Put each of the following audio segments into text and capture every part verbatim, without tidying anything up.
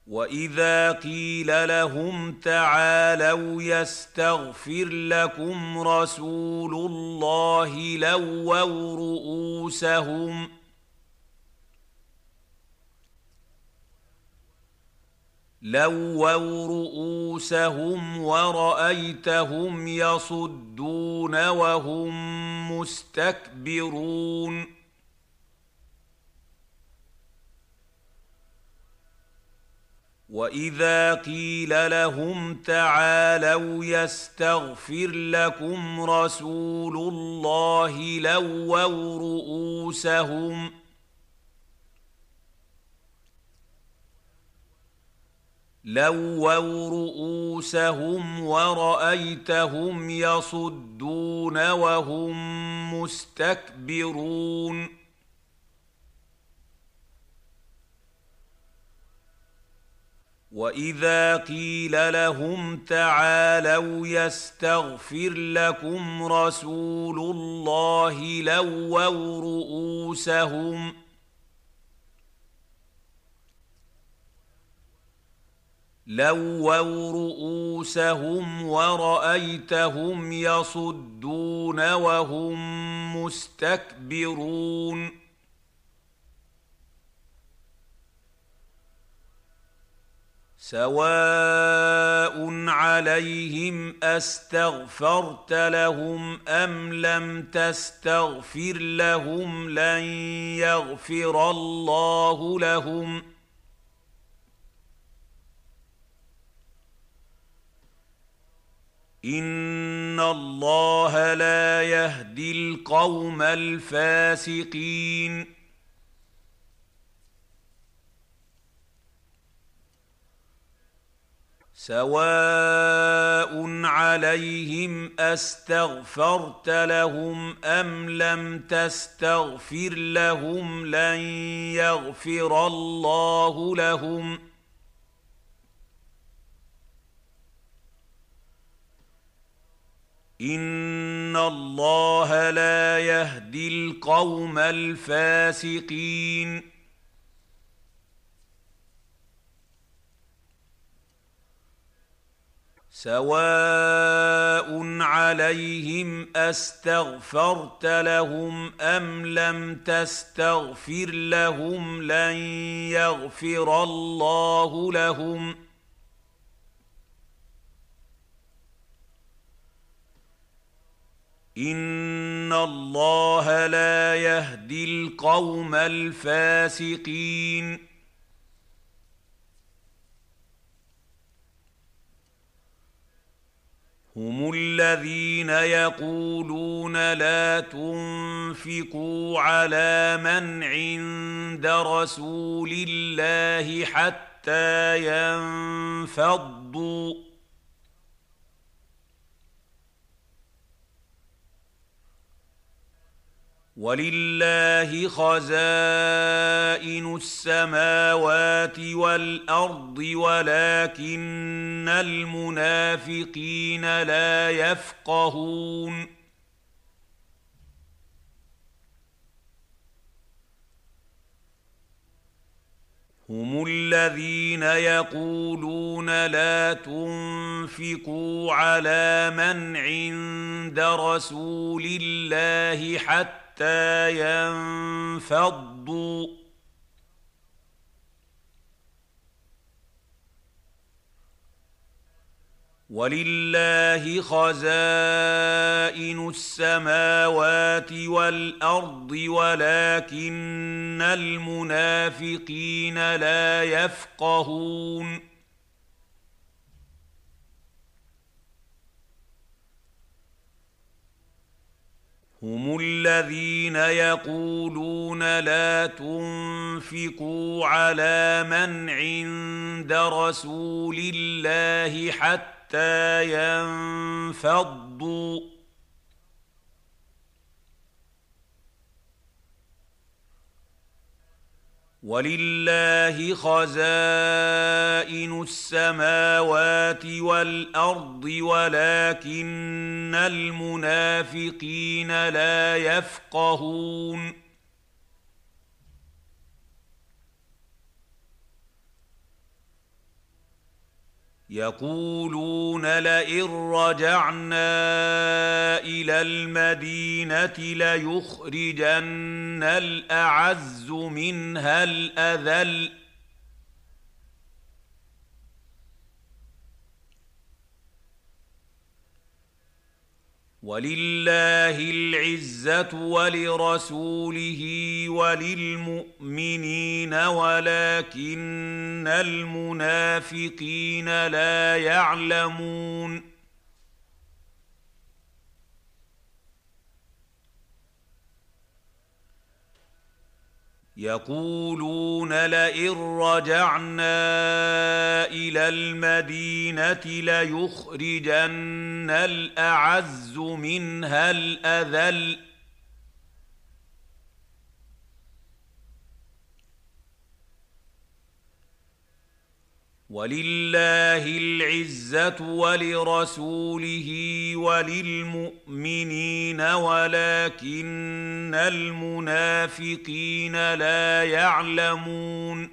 وإذا قيل لهم تعالوا يستغفر لكم رسول الله لووا رؤوسهم لووا رؤوسهم ورأيتهم يصدون وهم مستكبرون وإذا قيل لهم تعالوا يستغفر لكم رسول الله لووا رؤوسهم لووا رؤوسهم ورأيتهم يصدون وهم مستكبرون وإذا قيل لهم تعالوا يستغفر لكم رسول الله لووا رؤوسهم لووا رؤوسهم ورأيتهم يصدون وهم مستكبرون سواء عليهم أستغفرت لهم أم لم تستغفر لهم لن يغفر الله لهم إن الله لا يهدي القوم الفاسقين سواء عليهم أستغفرت لهم أم لم تستغفر لهم لن يغفر الله لهم إن الله لا يهدي القوم الفاسقين سواء عليهم أستغفرت لهم أم لم تستغفر لهم لن يغفر الله لهم إن الله لا يهدي القوم الفاسقين هم الذين يقولون لا تنفقوا على من عند رسول الله حتى ينفضوا ولله خزائن السماوات والأرض ولكن المنافقين لا يفقهون هم الذين يقولون لا تنفقوا على من عند رسول الله حتى حتى ينفضوا ولله خزائن السماوات والأرض ولكن المنافقين لا يفقهون هم الذين يقولون لا تنفقوا على من عند رسول الله حتى ينفضوا ولله خزائن السماوات والأرض ولكن المنافقين لا يفقهون يقولون لئن رجعنا إلى المدينة ليخرجن الأعز منها الأذل ولله العزة ولرسوله وللمؤمنين ولكن المنافقين لا يعلمون يقولون لئن رجعنا إلى المدينة ليخرجن الأعز منها الأذل ولله العزة ولرسوله وللمؤمنين ولكن المنافقين لا يعلمون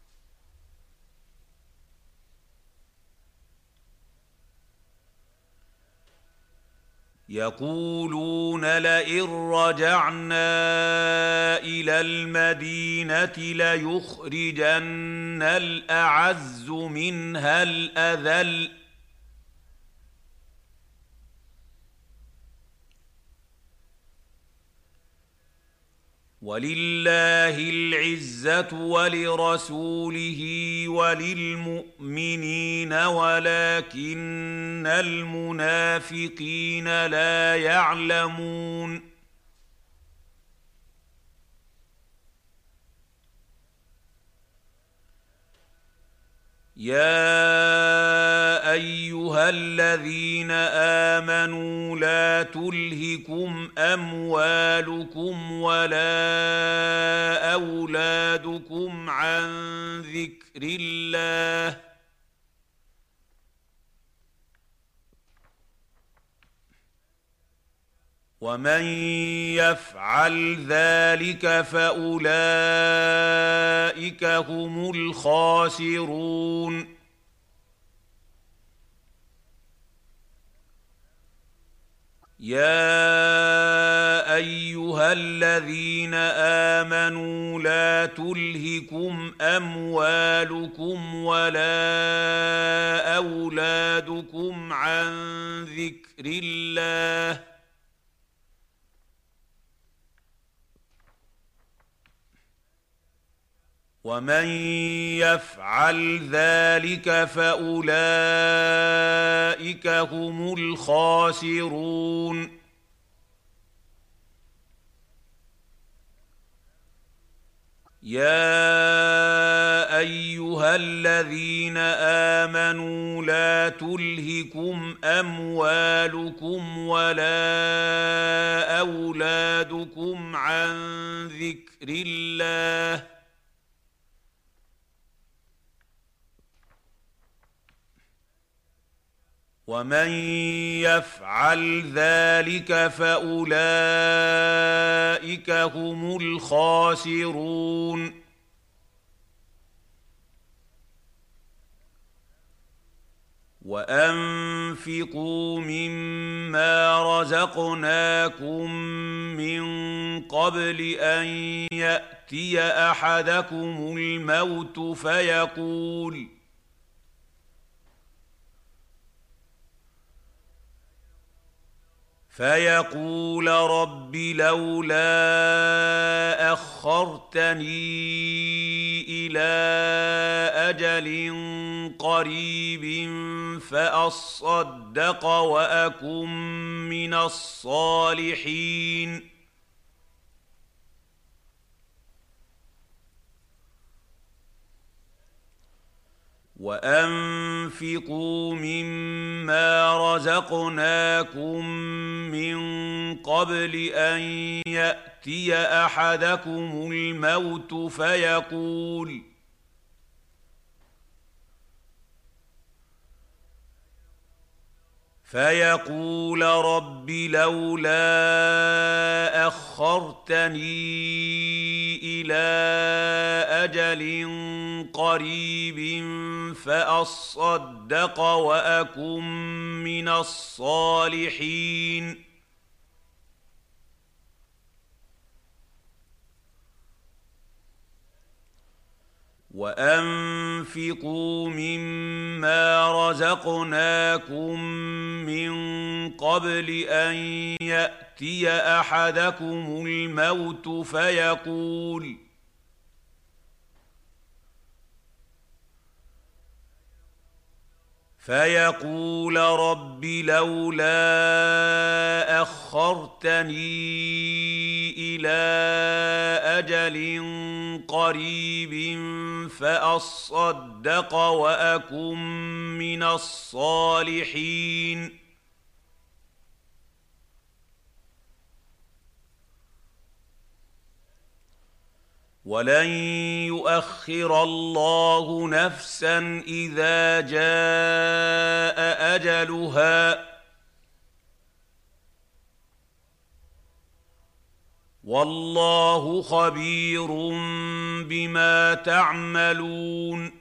يقولون لئن رجعنا إلى المدينة ليخرجن الأعز منها الأذل ولله العزة ولرسوله وللمؤمنين ولكن المنافقين لا يعلمون يا أيها الذين آمنوا لا تلهكم أموالكم ولا أولادكم عن ذكر الله ومن يفعل ذلك فأولئك هم الخاسرون يا أيها الذين آمنوا لا تلهكم أموالكم ولا أولادكم عن ذكر الله ومن يفعل ذلك فأولئك هم الخاسرون يا أيها الذين آمنوا لا تلهكم أموالكم ولا أولادكم عن ذكر الله ومن يفعل ذلك فأولئك هم الخاسرون وأنفقوا مما رزقناكم من قبل أن يأتي أحدكم الموت فيقول فيقول رب لولا أخرتني إلى أجل قريب فأصدق وأكن من الصالحين وأنفقوا مما رزقناكم من قبل أن يأتي أحدكم الموت فيقول فيقول رب لولا أخرتني إلى أجل قريب فاصدق واكن من الصالحين وانفقوا مما رزقناكم من قبل ان ياتي احدكم الموت فيقول فيقول رب لولا اخرتني الى اجل قريب فاصدق واكن من الصالحين ولن يؤخر الله نفسا اذا جاء اجلها والله خبير بما تعملون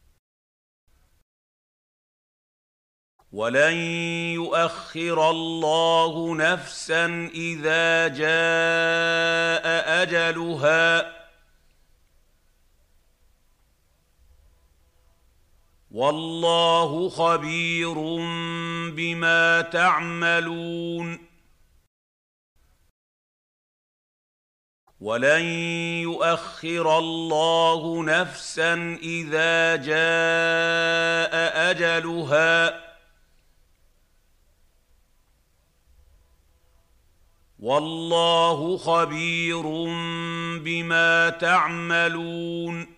ولن يؤخر الله نفسا اذا جاء اجلها والله خبير بما تعملون ولن يؤخر الله نفسا اذا جاء اجلها والله خبير بما تعملون